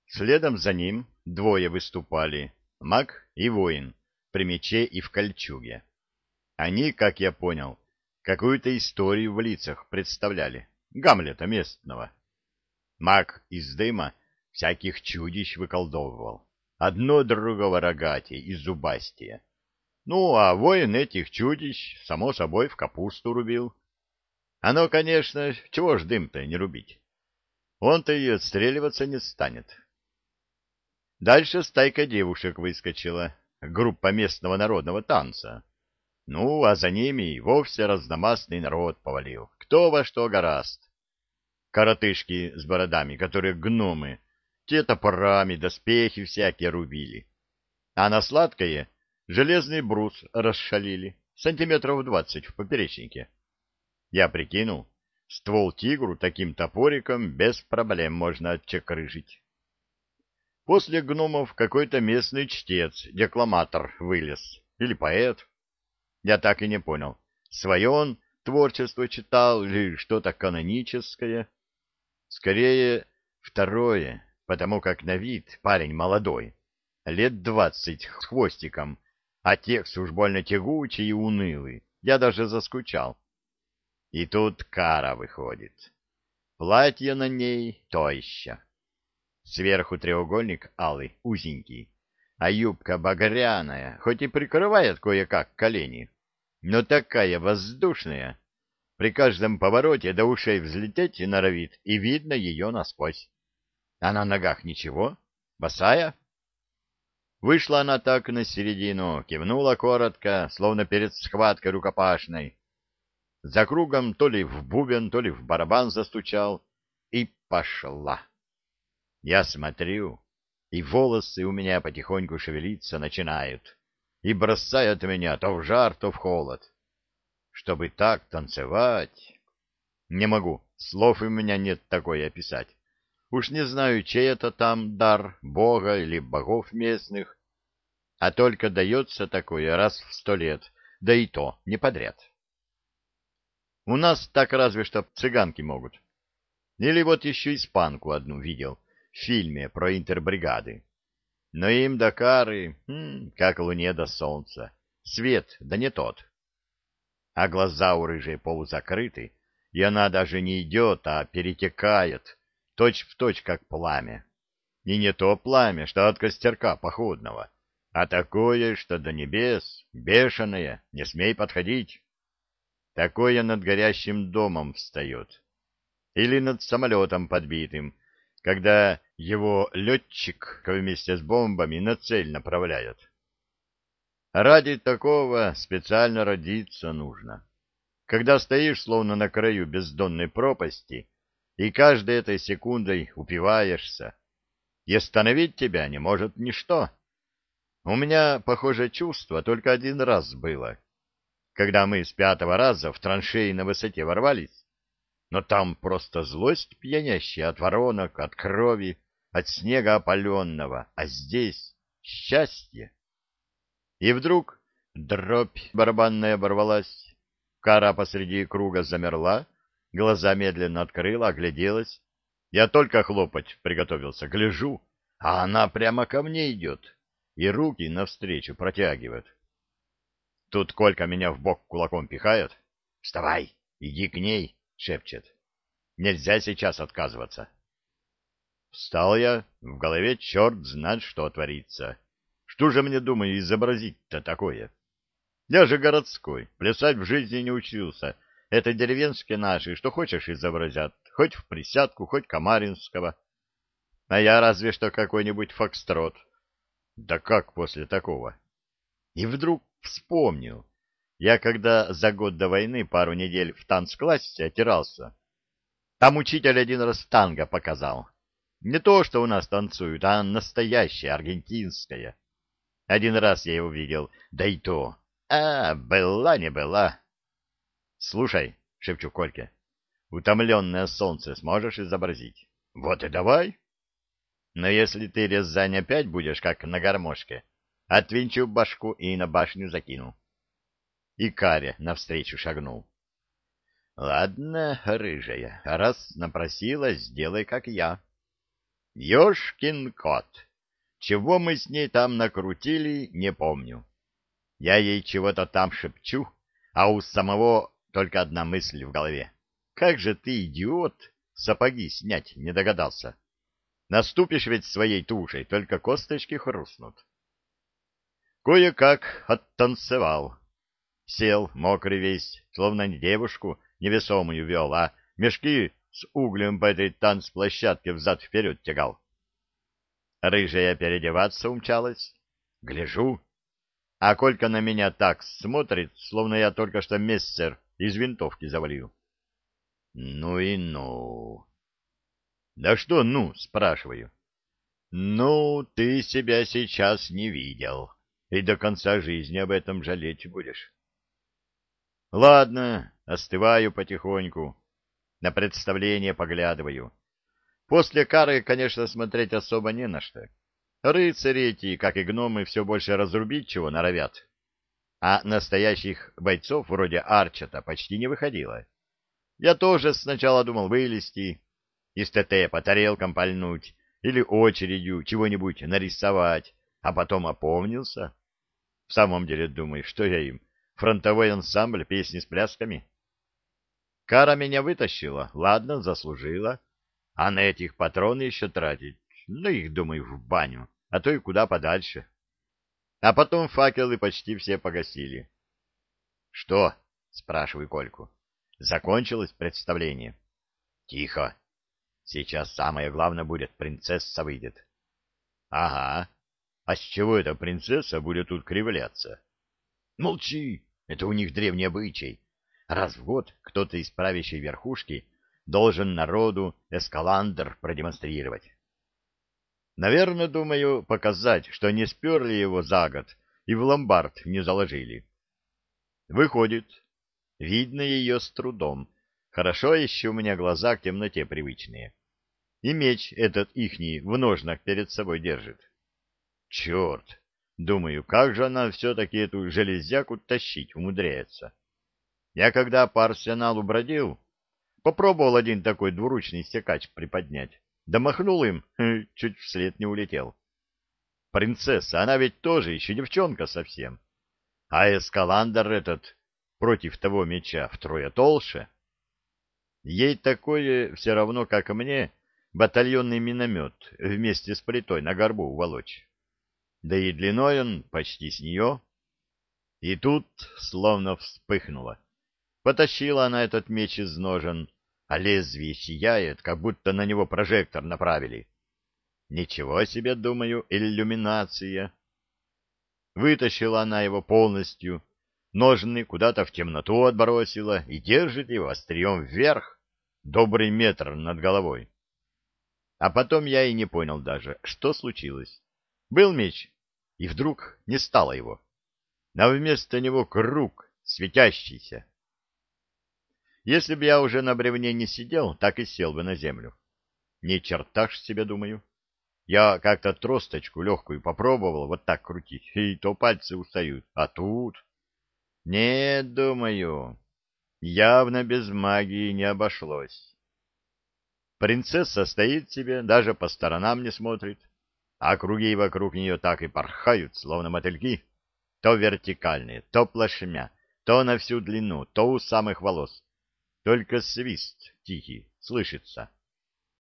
Следом за ним двое выступали, маг и воин, при мече и в кольчуге. Они, как я понял, какую-то историю в лицах представляли, Гамлета местного. Маг из дыма всяких чудищ выколдовывал, одно другого рогатее и зубастее. Ну, а воин этих чудищ, само собой, в капусту рубил. Оно, конечно, чего ж дым-то не рубить? Он-то и отстреливаться не станет. Дальше стайка девушек выскочила, группа местного народного танца. Ну, а за ними и вовсе разномастный народ повалил, кто во что гораст. Коротышки с бородами, которые гномы, те топорами доспехи всякие рубили. А на сладкое железный брус расшалили, сантиметров 20 в поперечнике. Я прикинул, ствол тигру таким топориком без проблем можно отчекрыжить. После гномов какой-то местный чтец, декламатор вылез, или поэт. Я так и не понял, свое он творчество читал или что-то каноническое. Скорее, второе, потому как на вид парень молодой, лет 20 с хвостиком, а текст уж больно тягучий и унылый. Я даже заскучал. И тут Кара выходит. Платье на ней то еще. Сверху треугольник алый, узенький, а юбка багряная, хоть и прикрывает кое-как колени, но такая воздушная. При каждом повороте до ушей взлететь и норовит, и видно ее насквозь. А на ногах ничего, босая. Вышла она так на середину, кивнула коротко, словно перед схваткой рукопашной. За кругом то ли в бубен, то ли в барабан застучал, и пошла. Я смотрю, и волосы у меня потихоньку шевелиться начинают, и бросают меня то в жар, то в холод. Чтобы так танцевать... Не могу, слов у меня нет такое описать. Уж не знаю, чей это там дар, бога или богов местных, а только дается такое раз в 100 лет, да и то не подряд. У нас так разве что цыганки могут. Или вот еще испанку одну видел в фильме про интербригады. Но им до Кары, как луне до солнца, свет, да не тот. А глаза у рыжей полузакрыты, и она даже не идет, а перетекает, точь в точь, как пламя. И не то пламя, что от костерка походного, а такое, что до небес, бешеное, не смей подходить. Такое над горящим домом встает. Или над самолетом подбитым, когда его летчик вместе с бомбами на цель направляет. Ради такого специально родиться нужно. Когда стоишь словно на краю бездонной пропасти и каждой этой секундой упиваешься, и остановить тебя не может ничто. У меня похожее чувство только один раз было, когда мы с 5-го раза в траншеи на высоте ворвались, но там просто злость пьянящая от воронок, от крови, от снега опаленного, а здесь счастье. И вдруг дробь барабанная оборвалась, Кара посреди круга замерла, глаза медленно открыла, огляделась. Я только хлопать приготовился, гляжу, а она прямо ко мне идет и руки навстречу протягивает. Тут Колька меня в бок кулаком пихает. «Вставай, иди к ней!» — шепчет. «Нельзя сейчас отказываться». Встал я, в голове черт знает, что творится. Что же мне, думаю, изобразить-то такое? Я же городской, плясать в жизни не учился. Это деревенские наши, что хочешь изобразят, хоть в присядку, хоть Камаринского. А я разве что какой-нибудь фокстрот. Да как после такого? И вдруг вспомнил. Я когда за год до войны пару недель в танцклассе отирался, там учитель один раз танго показал. Не то, что у нас танцуют, а настоящее, аргентинское. Один раз я его видел, да и то. Была не была. Слушай, шепчу Кольке, утомленное солнце сможешь изобразить? Вот и давай. Но если ты, Рязань, опять будешь как на гармошке, отвинчу башку и на башню закину. И Каря навстречу шагнул. Ладно, рыжая, раз напросилась, сделай как я. Ёшкин кот! Чего мы с ней там накрутили, не помню. Я ей чего-то там шепчу, а у самого только одна мысль в голове. Как же ты, идиот, сапоги снять не догадался? Наступишь ведь своей тушей, только косточки хрустнут. Кое-как оттанцевал. Сел, мокрый весь, словно не девушку невесомую вел, а мешки с углем по этой танцплощадке взад-вперед тягал. Рыжая переодеваться умчалась. Гляжу, а Колька на меня так смотрит, словно я только что мессер из винтовки завалил. Ну и ну. Да что ну, спрашиваю. Ну, ты себя сейчас не видел, и до конца жизни об этом жалеть будешь. Ладно, остываю потихоньку, на представление поглядываю. После кары, конечно, смотреть особо не на что. Рыцари эти, как и гномы, все больше разрубить чего норовят. А настоящих бойцов вроде Арчета почти не выходило. Я тоже сначала думал вылезти, из ТТ по тарелкам пальнуть или очередью чего-нибудь нарисовать, а потом опомнился. В самом деле думаю, что я им, фронтовой ансамбль песни с плясками? Кара меня вытащила, ладно, заслужила. А на этих патроны еще тратить, ну их, думаю, в баню, а то и куда подальше. А потом факелы почти все погасили. — Что? — спрашиваю Кольку. — Закончилось представление? — Тихо. Сейчас самое главное будет, принцесса выйдет. — Ага. А с чего эта принцесса будет тут кривляться? — Молчи, это у них древний обычай. Раз в год кто-то из правящей верхушки должен народу эскаландр продемонстрировать. Наверное, думаю, показать, что не сперли его за год и в ломбард не заложили. Выходит, видно ее с трудом. Хорошо еще у меня глаза к темноте привычные. И меч этот ихний в ножнах перед собой держит. Черт! Думаю, как же она все-таки эту железяку тащить умудряется? Я когда по арсеналу бродил, попробовал один такой двуручный секач приподнять. Да махнул им, чуть вслед не улетел. Принцесса, она ведь тоже еще девчонка совсем. А эскаландр этот против того меча втрое толще. Ей такое все равно, как мне, батальонный миномет вместе с плитой на горбу уволочь. Да и длиной он почти с нее. И тут словно вспыхнуло. Потащила она этот меч из ножен, а лезвие сияет, как будто на него прожектор направили. Ничего себе, думаю, иллюминация. Вытащила она его полностью, ножны куда-то в темноту отбросила и держит его острием вверх, добрый метр над головой. А потом я и не понял даже, что случилось. Был меч, и вдруг не стало его, а вместо него круг светящийся. Если бы я уже на бревне не сидел, так и сел бы на землю. Ни черта ж себе, думаю. Я как-то тросточку легкую попробовал вот так крутить, и то пальцы устают. А тут... Нет, думаю, явно без магии не обошлось. Принцесса стоит себе, даже по сторонам не смотрит, а круги вокруг нее так и порхают, словно мотыльки, то вертикальные, то плашмя, то на всю длину, то у самых волос. Только свист тихий слышится.